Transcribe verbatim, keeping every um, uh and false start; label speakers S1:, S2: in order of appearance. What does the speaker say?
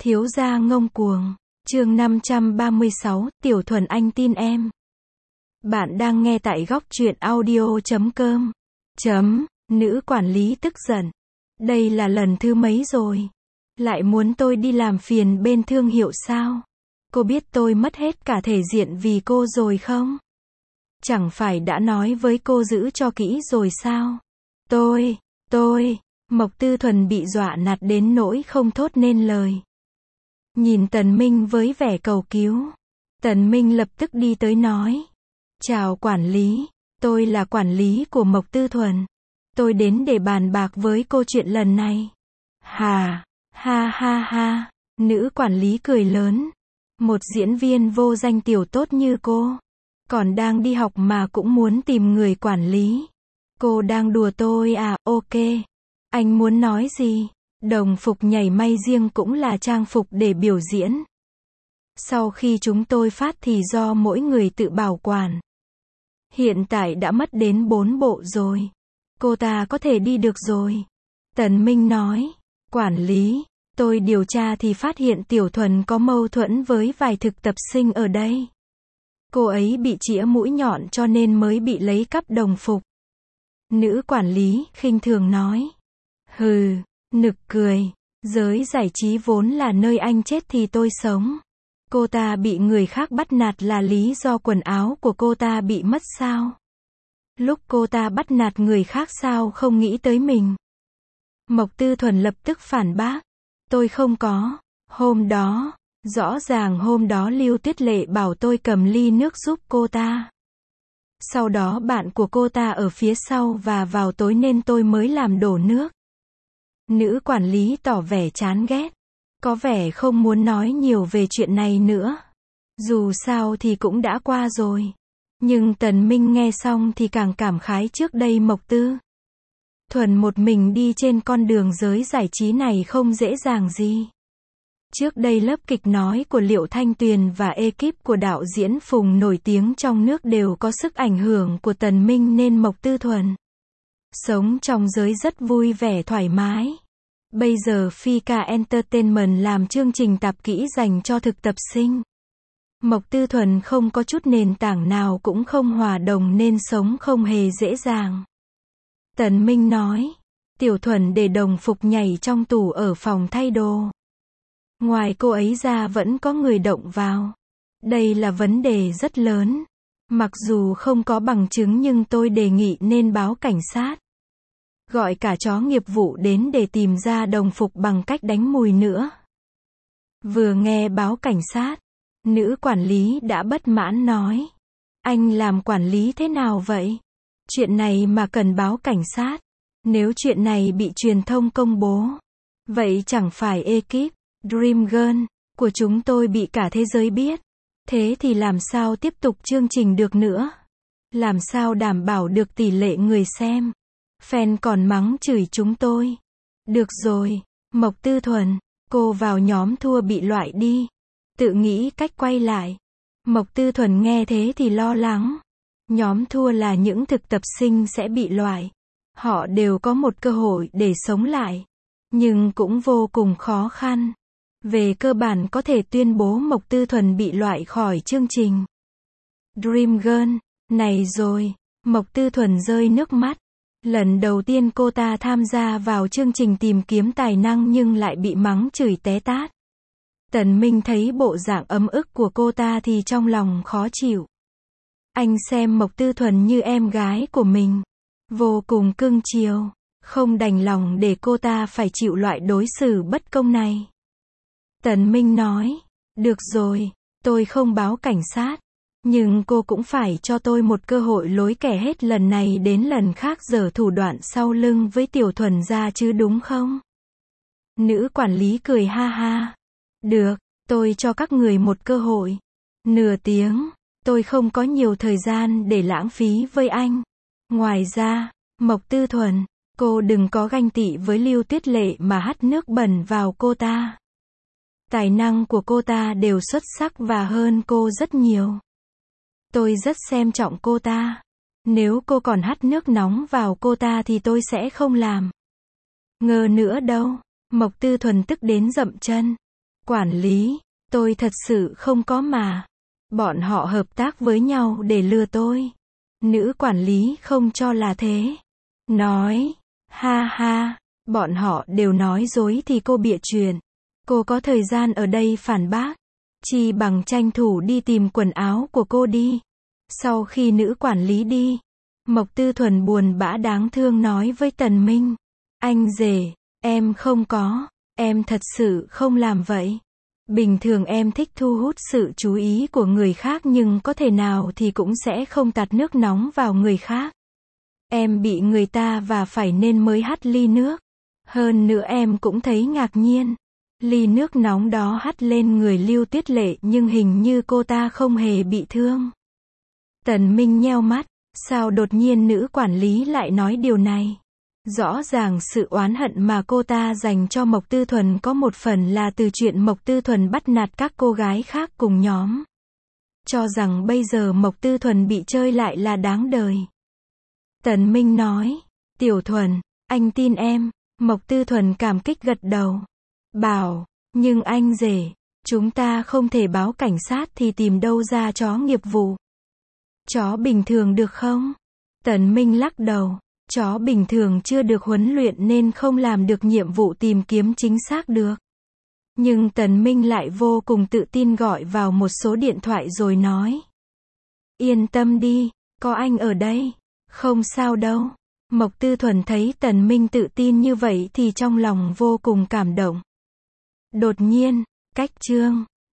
S1: Thiếu gia ngông cuồng. Chương năm trăm ba mươi sáu, Tiểu Thuần anh tin em. Bạn đang nghe tại góc truyện audio chấm com. Chấm, nữ quản lý tức giận. Đây là lần thứ mấy rồi? Lại muốn tôi đi làm phiền bên thương hiệu sao? Cô biết tôi mất hết cả thể diện vì cô rồi không? Chẳng phải đã nói với cô giữ cho kỹ rồi sao? Tôi, tôi, Mộc Tư Thuần bị dọa nạt đến nỗi không thốt nên lời. Nhìn Tần Minh với vẻ cầu cứu. Tần Minh lập tức đi tới nói. Chào quản lý, tôi là quản lý của Mộc Tư Thuần. Tôi đến để bàn bạc với cô chuyện lần này. Hà, ha ha ha, nữ quản lý cười lớn. Một diễn viên vô danh tiểu tốt như cô, còn đang đi học mà cũng muốn tìm người quản lý. Cô đang đùa tôi à, ok. Anh muốn nói gì? Đồng phục nhảy may riêng cũng là trang phục để biểu diễn. Sau khi chúng tôi phát thì do mỗi người tự bảo quản. Hiện tại đã mất đến bốn bộ rồi. Cô ta có thể đi được rồi. Tần Minh nói. Quản lý, tôi điều tra thì phát hiện Tiểu Thuần có mâu thuẫn với vài thực tập sinh ở đây. Cô ấy bị chĩa mũi nhọn cho nên mới bị lấy cắp đồng phục. Nữ quản lý khinh thường nói. Hừ, nực cười. Giới giải trí vốn là nơi anh chết thì tôi sống. Cô ta bị người khác bắt nạt là lý do quần áo của cô ta bị mất sao? Lúc cô ta bắt nạt người khác sao không nghĩ tới mình? Mộc Tư Thuần lập tức phản bác. Tôi không có. Hôm đó, rõ ràng hôm đó Lưu Tuyết Lệ bảo tôi cầm ly nước giúp cô ta. Sau đó bạn của cô ta ở phía sau và vào tối nên tôi mới làm đổ nước. Nữ quản lý tỏ vẻ chán ghét. Có vẻ không muốn nói nhiều về chuyện này nữa. Dù sao thì cũng đã qua rồi. Nhưng Tần Minh nghe xong thì càng cảm khái trước đây Mộc Tư Thuần một mình đi trên con đường giới giải trí này không dễ dàng gì. Trước đây lớp kịch nói của Liệu Thanh Tuyền và ekip của đạo diễn Phùng nổi tiếng trong nước đều có sức ảnh hưởng của Tần Minh nên Mộc Tư Thuần sống trong giới rất vui vẻ thoải mái. Bây giờ Phi Ca Entertainment làm chương trình tạp kỹ dành cho thực tập sinh. Mộc Tư Thuần không có chút nền tảng nào cũng không hòa đồng nên sống không hề dễ dàng. Tần Minh nói. Tiểu Thuần để đồng phục nhảy trong tủ ở phòng thay đồ. Ngoài cô ấy ra vẫn có người động vào. Đây là vấn đề rất lớn. Mặc dù không có bằng chứng nhưng tôi đề nghị nên báo cảnh sát. Gọi cả chó nghiệp vụ đến để tìm ra đồng phục bằng cách đánh mùi nữa. Vừa nghe báo cảnh sát, nữ quản lý đã bất mãn nói. Anh làm quản lý thế nào vậy? Chuyện này mà cần báo cảnh sát. Nếu chuyện này bị truyền thông công bố, vậy chẳng phải ekip Dream Girl của chúng tôi bị cả thế giới biết. Thế thì làm sao tiếp tục chương trình được nữa? Làm sao đảm bảo được tỷ lệ người xem? Fan còn mắng chửi chúng tôi. Được rồi, Mộc Tư Thuần, cô vào nhóm thua bị loại đi. Tự nghĩ cách quay lại. Mộc Tư Thuần nghe thế thì lo lắng. Nhóm thua là những thực tập sinh sẽ bị loại. Họ đều có một cơ hội để sống lại. Nhưng cũng vô cùng khó khăn. Về cơ bản có thể tuyên bố Mộc Tư Thuần bị loại khỏi chương trình Dream Girl. Này rồi, Mộc Tư Thuần rơi nước mắt. Lần đầu tiên cô ta tham gia vào chương trình tìm kiếm tài năng nhưng lại bị mắng chửi té tát. Tần Minh thấy bộ dạng ấm ức của cô ta thì trong lòng khó chịu. Anh xem Mộc Tư Thuần như em gái của mình. Vô cùng cưng chiều. Không đành lòng để cô ta phải chịu loại đối xử bất công này. Tần Minh nói. Được rồi, tôi không báo cảnh sát. Nhưng cô cũng phải cho tôi một cơ hội lối kẻ hết lần này đến lần khác giở thủ đoạn sau lưng với Tiểu Thuần ra chứ đúng không? Nữ quản lý cười ha ha. Được, tôi cho các người một cơ hội. Nửa tiếng, tôi không có nhiều thời gian để lãng phí với anh. Ngoài ra, Mộc Tư Thuần, cô đừng có ganh tị với Lưu Tuyết Lệ mà hắt nước bẩn vào cô ta. Tài năng của cô ta đều xuất sắc và hơn cô rất nhiều. Tôi rất xem trọng cô ta. Nếu cô còn hắt nước nóng vào cô ta thì tôi sẽ không làm. Ngờ nữa đâu. Mộc Tư Thuần tức đến dậm chân. Quản lý, tôi thật sự không có mà. Bọn họ hợp tác với nhau để lừa tôi. Nữ quản lý không cho là thế. Nói, ha ha, bọn họ đều nói dối thì cô bịa chuyện. Cô có thời gian ở đây phản bác. Chi bằng tranh thủ đi tìm quần áo của cô đi. Sau khi nữ quản lý đi, Mộc Tư Thuần buồn bã đáng thương nói với Tần Minh. Anh rể, em không có, em thật sự không làm vậy. Bình thường em thích thu hút sự chú ý của người khác nhưng có thể nào thì cũng sẽ không tạt nước nóng vào người khác. Em bị người ta và phải nên mới hắt ly nước. Hơn nữa em cũng thấy ngạc nhiên. Ly nước nóng đó hắt lên người Lưu Tuyết Lệ nhưng hình như cô ta không hề bị thương. Tần Minh nheo mắt, sao đột nhiên nữ quản lý lại nói điều này? Rõ ràng sự oán hận mà cô ta dành cho Mộc Tư Thuần có một phần là từ chuyện Mộc Tư Thuần bắt nạt các cô gái khác cùng nhóm. Cho rằng bây giờ Mộc Tư Thuần bị chơi lại là đáng đời. Tần Minh nói, Tiểu Thuần, anh tin em. Mộc Tư Thuần cảm kích gật đầu. Bảo, nhưng anh rể, chúng ta không thể báo cảnh sát thì tìm đâu ra chó nghiệp vụ. Chó bình thường được không? Tần Minh lắc đầu. Chó bình thường chưa được huấn luyện nên không làm được nhiệm vụ tìm kiếm chính xác được. Nhưng Tần Minh lại vô cùng tự tin gọi vào một số điện thoại rồi nói. Yên tâm đi, có anh ở đây. Không sao đâu. Mộc Tư Thuần thấy Tần Minh tự tin như vậy thì trong lòng vô cùng cảm động. Đột nhiên, cách chương